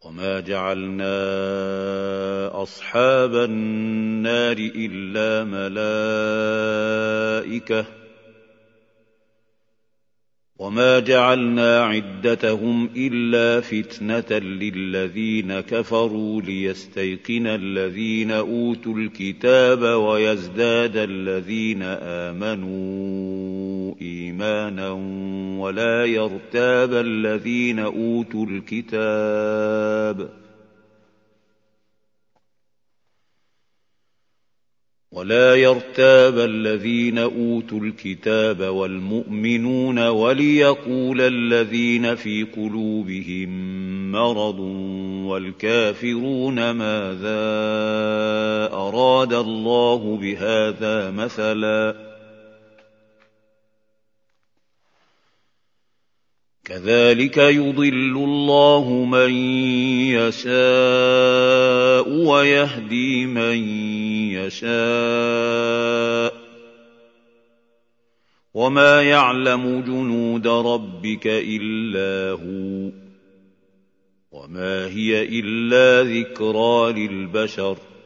وَمَا جَعَلْنَا أَصْحَابَ النَّارِ إِلَّا مَلَائِكَةً وَمَا جَعَلْنَا عِدَّتَهُمْ إِلَّا فِتْنَةً لِّلَّذِينَ كَفَرُوا لِيَسْتَيْقِنَ الَّذِينَ أُوتُوا الْكِتَابَ وَيَزْدَادَ الَّذِينَ آمَنُوا إِيمَانًا وَلَا يَرْتَابَ الَّذِينَ أُوتُوا الْكِتَابَ وَالْمُؤْمِنُونَ وَلِيَقُولَ الَّذِينَ في قُلُوبِهِم مَّرَضٌ وَالْكَافِرُونَ مَاذَا أَرَادَ اللَّهُ بِهَٰذَا مَثَلًا ۚ كَذَٰلِكَ يُضِلُّ اللَّهُ مَن يَشَاءُ وَيَهْدِي مَن يَشَاءُ ۚ وَمَا يَعْلَمُ جُنُودَ رَبِّكَ إِلَّا هُوَ ۚ وَمَا هِيَ إِلَّا ذِكْرَىٰ لِلْبَشَرِ